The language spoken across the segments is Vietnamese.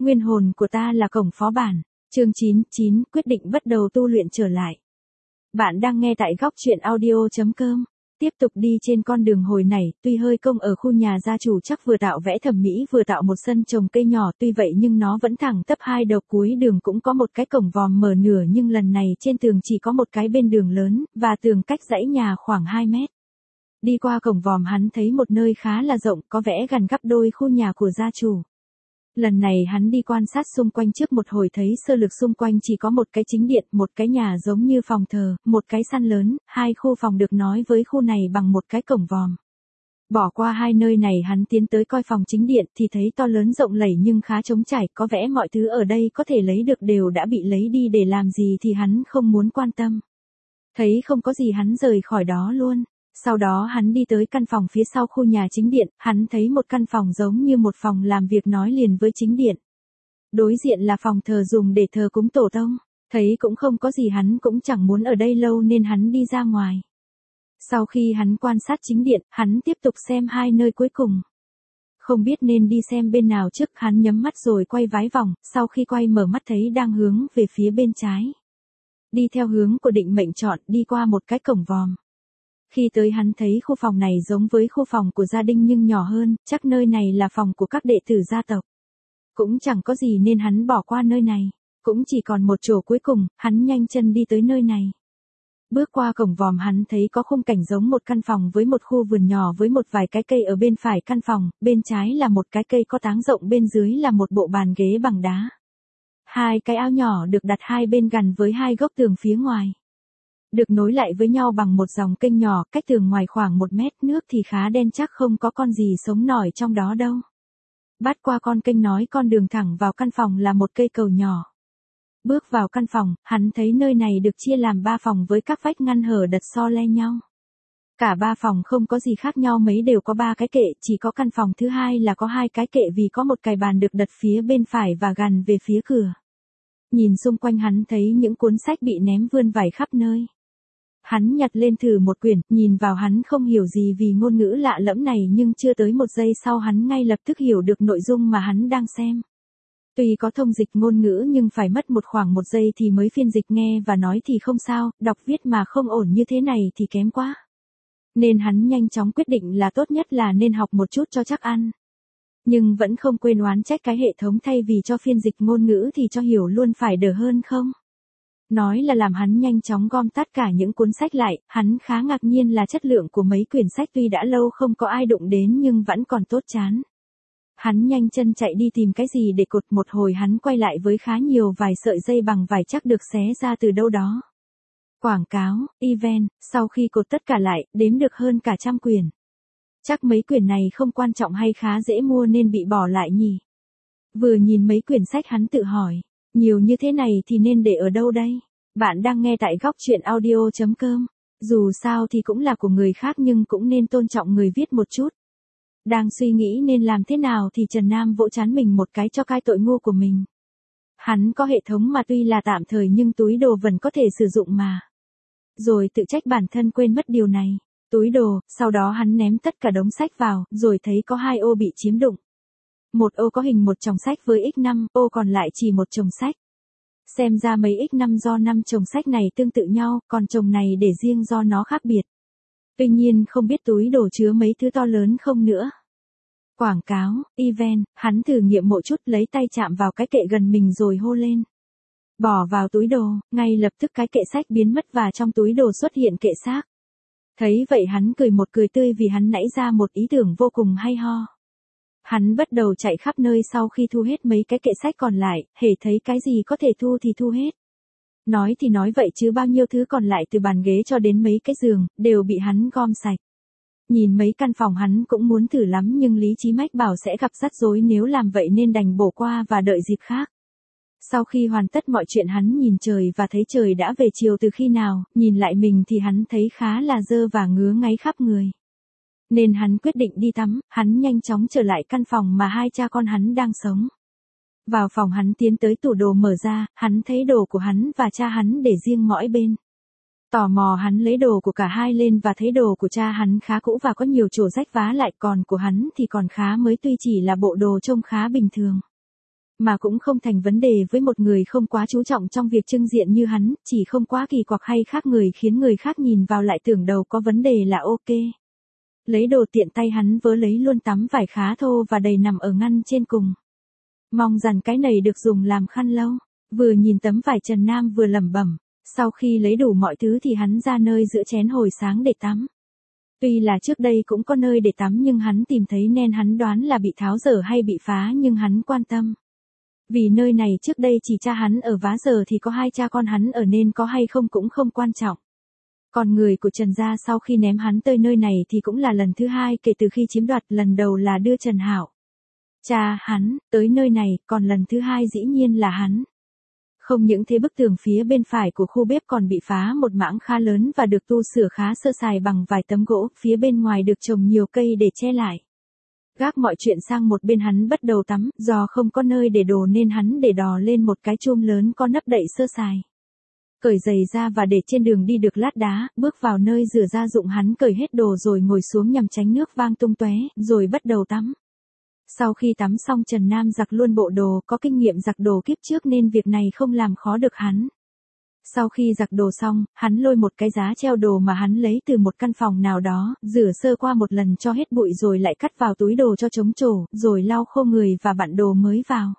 Nguyên hồn của ta là cổng phó bản. Chương 99, quyết định bắt đầu tu luyện trở lại. Bạn đang nghe tại góc truyện audio.com. Tiếp tục đi trên con đường hồi này, tuy hơi công ở khu nhà gia chủ chắc vừa tạo vẽ thẩm mỹ vừa tạo một sân trồng cây nhỏ, tuy vậy nhưng nó vẫn thẳng tắp hai đầu, cuối đường cũng có một cái cổng vòm mở nửa, nhưng lần này trên tường chỉ có một cái bên đường lớn, và tường cách dãy nhà khoảng 2 mét. Đi qua cổng vòm hắn thấy một nơi khá là rộng, có vẻ gần gấp đôi khu nhà của gia chủ. Lần này hắn đi quan sát xung quanh trước một hồi, thấy sơ lược xung quanh chỉ có một cái chính điện, một cái nhà giống như phòng thờ, một cái sân lớn, 2 khu phòng được nói với khu này bằng một cái cổng vòm. Bỏ qua 2 nơi này hắn tiến tới coi phòng chính điện thì thấy to lớn rộng lẫy nhưng khá trống trải, có vẻ mọi thứ ở đây có thể lấy được đều đã bị lấy đi, để làm gì thì hắn không muốn quan tâm. Thấy không có gì hắn rời khỏi đó luôn. Sau đó hắn đi tới căn phòng phía sau khu nhà chính điện, hắn thấy một căn phòng giống như một phòng làm việc nói liền với chính điện. Đối diện là phòng thờ dùng để thờ cúng tổ tông, thấy cũng không có gì hắn cũng chẳng muốn ở đây lâu nên hắn đi ra ngoài. Sau khi hắn quan sát chính điện, hắn tiếp tục xem 2 nơi cuối cùng. Không biết nên đi xem bên nào trước, hắn nhắm mắt rồi quay vái vòng, sau khi quay mở mắt thấy đang hướng về phía bên trái. Đi theo hướng của định mệnh chọn, đi qua một cái cổng vòm. Khi tới hắn thấy khu phòng này giống với khu phòng của gia đình nhưng nhỏ hơn, chắc nơi này là phòng của các đệ tử gia tộc. Cũng chẳng có gì nên hắn bỏ qua nơi này, cũng chỉ còn một chỗ cuối cùng, hắn nhanh chân đi tới nơi này. Bước qua cổng vòm hắn thấy có khung cảnh giống một căn phòng với một khu vườn nhỏ với một vài cái cây ở bên phải căn phòng, bên trái là một cái cây có táng rộng, bên dưới là một bộ bàn ghế bằng đá. 2 cái ao nhỏ được đặt hai bên gần với 2 góc tường phía ngoài. Được nối lại với nhau bằng một dòng kênh nhỏ, cách tường ngoài khoảng 1 mét, nước thì khá đen, chắc không có con gì sống nổi trong đó đâu. Bắt qua con kênh nói con đường thẳng vào căn phòng là một cây cầu nhỏ. Bước vào căn phòng, hắn thấy nơi này được chia làm 3 phòng với các vách ngăn hở đật so le nhau. Cả 3 phòng không có gì khác nhau mấy, đều có 3 cái kệ, chỉ có căn phòng thứ hai là có 2 cái kệ vì có một cái bàn được đặt phía bên phải và gần về phía cửa. Nhìn xung quanh hắn thấy những cuốn sách bị ném vươn vải khắp nơi. Hắn nhặt lên thử một quyển, nhìn vào hắn không hiểu gì vì ngôn ngữ lạ lẫm này, nhưng chưa tới 1 giây sau hắn ngay lập tức hiểu được nội dung mà hắn đang xem. Tuy có thông dịch ngôn ngữ nhưng phải mất khoảng 1 giây thì mới phiên dịch, nghe và nói thì không sao, đọc viết mà không ổn như thế này thì kém quá. Nên hắn nhanh chóng quyết định là tốt nhất là nên học một chút cho chắc ăn. Nhưng vẫn không quên oán trách cái hệ thống, thay vì cho phiên dịch ngôn ngữ thì cho hiểu luôn, phải đỡ hơn không? Nói là làm hắn nhanh chóng gom tất cả những cuốn sách lại, hắn khá ngạc nhiên là chất lượng của mấy quyển sách tuy đã lâu không có ai đụng đến nhưng vẫn còn tốt chán. Hắn nhanh chân chạy đi tìm cái gì để cột, một hồi hắn quay lại với khá nhiều vài sợi dây bằng vải chắc được xé ra từ đâu đó. Quảng cáo, event, sau khi cột tất cả lại, đếm được hơn cả 100 quyển. Chắc mấy quyển này không quan trọng hay khá dễ mua nên bị bỏ lại nhỉ? Vừa nhìn mấy quyển sách hắn tự hỏi, nhiều như thế này thì nên để ở đâu đây? Bạn đang nghe tại góc truyện audio.com. Dù sao thì cũng là của người khác nhưng cũng nên tôn trọng người viết một chút. Đang suy nghĩ nên làm thế nào thì Trần Nam vỗ trán mình một cái cho cai tội ngu của mình. Hắn có hệ thống mà tuy là tạm thời nhưng túi đồ vẫn có thể sử dụng mà. Rồi tự trách bản thân quên mất điều này. Túi đồ, sau đó hắn ném tất cả đống sách vào, rồi thấy có 2 ô bị chiếm đụng. Một ô có hình một chồng sách với x5, ô còn lại chỉ một chồng sách. Xem ra mấy x5 do 5 chồng sách này tương tự nhau, còn chồng này để riêng do nó khác biệt. Tuy nhiên không biết túi đồ chứa mấy thứ to lớn không nữa. Quảng cáo, event, hắn thử nghiệm một chút, lấy tay chạm vào cái kệ gần mình rồi hô lên. Bỏ vào túi đồ, ngay lập tức cái kệ sách biến mất và trong túi đồ xuất hiện kệ xác. Thấy vậy hắn cười một cười tươi vì hắn nảy ra một ý tưởng vô cùng hay ho. Hắn bắt đầu chạy khắp nơi, sau khi thu hết mấy cái kệ sách còn lại, hễ thấy cái gì có thể thu thì thu hết. Nói thì nói vậy chứ bao nhiêu thứ còn lại từ bàn ghế cho đến mấy cái giường, đều bị hắn gom sạch. Nhìn mấy căn phòng hắn cũng muốn thử lắm nhưng lý trí mách bảo sẽ gặp rắc rối nếu làm vậy nên đành bỏ qua và đợi dịp khác. Sau khi hoàn tất mọi chuyện hắn nhìn trời và thấy trời đã về chiều từ khi nào, nhìn lại mình thì hắn thấy khá là dơ và ngứa ngáy khắp người. Nên hắn quyết định đi tắm, hắn nhanh chóng trở lại căn phòng mà 2 cha con hắn đang sống. Vào phòng hắn tiến tới tủ đồ mở ra, hắn thấy đồ của hắn và cha hắn để riêng mỗi bên. Tò mò hắn lấy đồ của cả hai lên và thấy đồ của cha hắn khá cũ và có nhiều chỗ rách vá lại, còn của hắn thì còn khá mới, tuy chỉ là bộ đồ trông khá bình thường. Mà cũng không thành vấn đề với một người không quá chú trọng trong việc trưng diện như hắn, chỉ không quá kỳ quặc hay khác người khiến người khác nhìn vào lại tưởng đầu có vấn đề là ok. Lấy đồ tiện tay hắn vớ lấy luôn tấm vải khá thô và đầy nằm ở ngăn trên cùng. Mong rằng cái này được dùng làm khăn lâu. Vừa nhìn tấm vải Trần Nam vừa lẩm bẩm. Sau khi lấy đủ mọi thứ thì hắn ra nơi giữa chén hồi sáng để tắm. Tuy là trước đây cũng có nơi để tắm nhưng hắn tìm thấy nên hắn đoán là bị tháo dở hay bị phá nhưng hắn quan tâm. Vì nơi này trước đây chỉ cha hắn ở vá giờ thì có hai cha con hắn ở nên có hay không cũng không quan trọng. Còn người của Trần gia sau khi ném hắn tới nơi này thì cũng là lần thứ hai kể từ khi chiếm đoạt, lần đầu là đưa Trần Hạo, cha hắn, tới nơi này, còn lần thứ hai dĩ nhiên là hắn. Không những thế bức tường phía bên phải của khu bếp còn bị phá một mảng khá lớn và được tu sửa khá sơ sài bằng vài tấm gỗ, phía bên ngoài được trồng nhiều cây để che lại. Gác mọi chuyện sang một bên hắn bắt đầu tắm, do không có nơi để đồ nên hắn để đò lên một cái chum lớn có nắp đậy sơ sài. Cởi giày ra và để trên đường đi được lát đá, bước vào nơi rửa gia dụng hắn cởi hết đồ rồi ngồi xuống nhằm tránh nước vang tung tóe, rồi bắt đầu tắm. Sau khi tắm xong Trần Nam giặt luôn bộ đồ, có kinh nghiệm giặt đồ kiếp trước nên việc này không làm khó được hắn. Sau khi giặt đồ xong, hắn lôi một cái giá treo đồ mà hắn lấy từ một căn phòng nào đó, rửa sơ qua một lần cho hết bụi rồi lại cắt vào túi đồ cho chống trổ, rồi lau khô người và bặn đồ mới vào.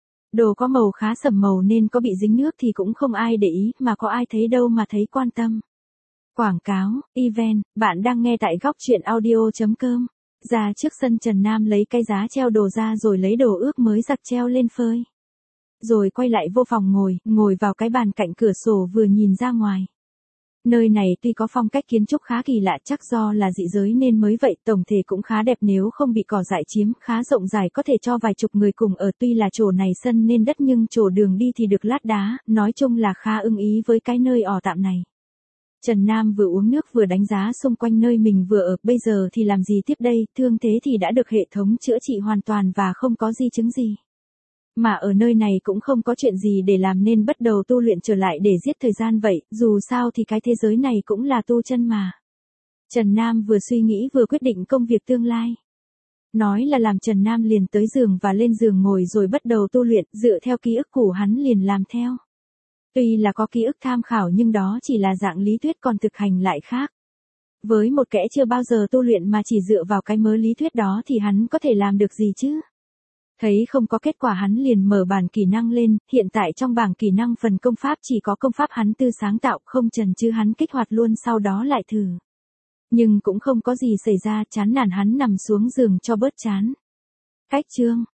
Đồ có màu khá sẫm màu nên có bị dính nước thì cũng không ai để ý, mà có ai thấy đâu mà thấy quan tâm. Quảng cáo, event, bạn đang nghe tại góc truyện audio.com. Ra trước sân Trần Nam lấy cái giá treo đồ ra rồi lấy đồ ướp mới giặt treo lên phơi. Rồi quay lại vô phòng ngồi vào cái bàn cạnh cửa sổ vừa nhìn ra ngoài. Nơi này tuy có phong cách kiến trúc khá kỳ lạ, chắc do là dị giới nên mới vậy, tổng thể cũng khá đẹp nếu không bị cỏ dại chiếm, khá rộng rãi có thể cho vài chục người cùng ở, tuy là chỗ này sân nên đất nhưng chỗ đường đi thì được lát đá, nói chung là khá ưng ý với cái nơi ở tạm này. Trần Nam vừa uống nước vừa đánh giá xung quanh nơi mình vừa ở, bây giờ thì làm gì tiếp đây, thương thế thì đã được hệ thống chữa trị hoàn toàn và không có di chứng gì. Mà ở nơi này cũng không có chuyện gì để làm nên bắt đầu tu luyện trở lại để giết thời gian vậy, dù sao thì cái thế giới này cũng là tu chân mà. Trần Nam vừa suy nghĩ vừa quyết định công việc tương lai. Nói là làm Trần Nam liền tới giường và lên giường ngồi rồi bắt đầu tu luyện, dựa theo ký ức cũ hắn liền làm theo. Tuy là có ký ức tham khảo nhưng đó chỉ là dạng lý thuyết còn thực hành lại khác. Với một kẻ chưa bao giờ tu luyện mà chỉ dựa vào cái mớ lý thuyết đó thì hắn có thể làm được gì chứ? Thấy không có kết quả hắn liền mở bảng kỹ năng lên, hiện tại trong bảng kỹ năng phần công pháp chỉ có công pháp hắn tự sáng tạo, không chần chừ hắn kích hoạt luôn sau đó lại thử. Nhưng cũng không có gì xảy ra, chán nản hắn nằm xuống giường cho bớt chán. Cách chương